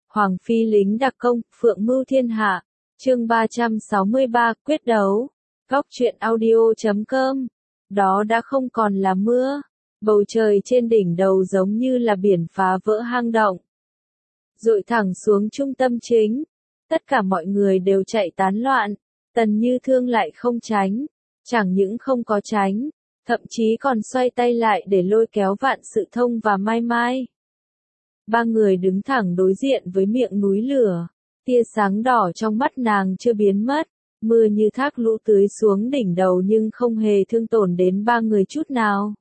Hoàng phi lính đặc công, phượng mưu thiên hạ. Chương 363, quyết đấu. Góc truyện audio.com. Đó đã không còn là mưa. Bầu trời trên đỉnh đầu giống như là biển phá vỡ hang động, dội thẳng xuống trung tâm chính. Tất cả mọi người đều chạy tán loạn. Tần Như Thương lại không tránh. Chẳng những không có tránh, thậm chí còn xoay tay lại để lôi kéo Vạn Sự Thông và Mai Mai. Ba người đứng thẳng đối diện với miệng núi lửa. Tia sáng đỏ trong mắt nàng chưa biến mất. Mưa như thác lũ tưới xuống đỉnh đầu nhưng không hề thương tổn đến ba người chút nào.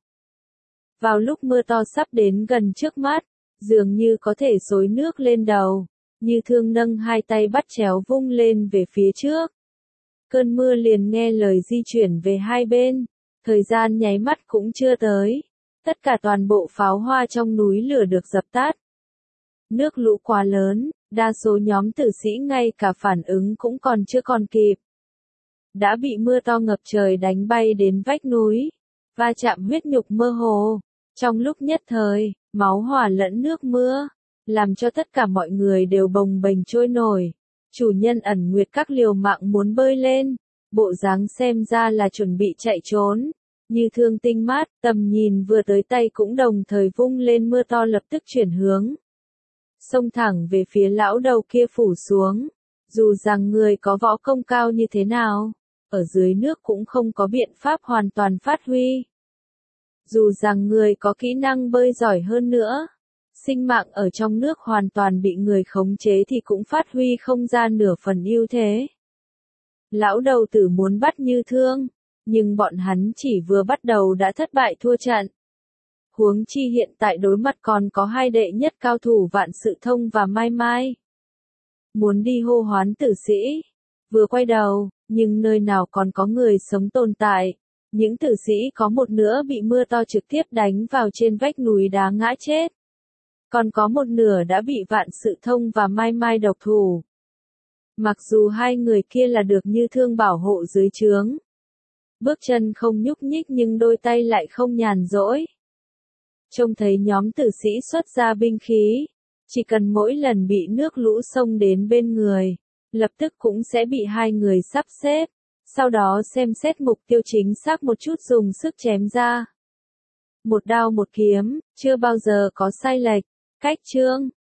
Vào lúc mưa to sắp đến gần trước mắt, dường như có thể xối nước lên đầu, Như Thương nâng hai tay bắt chéo vung lên về phía trước. Cơn mưa liền nghe lời di chuyển về hai bên, thời gian nháy mắt cũng chưa tới. Tất cả toàn bộ pháo hoa trong núi lửa được dập tắt. Nước lũ quá lớn, đa số nhóm tử sĩ ngay cả phản ứng cũng còn chưa kịp. Đã bị mưa to ngập trời đánh bay đến vách núi, va chạm huyết nhục mơ hồ. Trong lúc nhất thời, máu hòa lẫn nước mưa, làm cho tất cả mọi người đều bồng bềnh trôi nổi. Chủ nhân Ẩn Nguyệt Các liều mạng muốn bơi lên, bộ dáng xem ra là chuẩn bị chạy trốn. Như Thương tinh mát, tầm nhìn vừa tới tay cũng đồng thời vung lên, mưa to lập tức chuyển hướng, xông thẳng về phía lão đầu kia phủ xuống. Dù rằng người có võ công cao như thế nào, ở dưới nước cũng không có biện pháp hoàn toàn phát huy. Dù rằng người có kỹ năng bơi giỏi hơn nữa, sinh mạng ở trong nước hoàn toàn bị người khống chế thì cũng phát huy không ra nửa phần ưu thế. Lão đầu tử muốn bắt Như Thương, nhưng bọn hắn chỉ vừa bắt đầu đã thất bại thua trận. Huống chi hiện tại đối mặt còn có hai đệ nhất cao thủ Vạn Sự Thông và Mai Mai. Muốn đi hô hoán tử sĩ, vừa quay đầu, nhưng nơi nào còn có người sống tồn tại. Những tử sĩ có một nửa bị mưa to trực tiếp đánh vào trên vách núi đá ngã chết. Còn có một nửa đã bị Vạn Sự Thông và Mai Mai độc thủ. Mặc dù hai người kia là được Như Thương bảo hộ dưới trướng, bước chân không nhúc nhích nhưng đôi tay lại không nhàn rỗi. Trông thấy nhóm tử sĩ xuất ra binh khí, chỉ cần mỗi lần bị nước lũ xông đến bên người, lập tức cũng sẽ bị hai người sắp xếp, sau đó xem xét mục tiêu chính xác một chút dùng sức chém ra. Một đao một kiếm, chưa bao giờ có sai lệch. Cách chương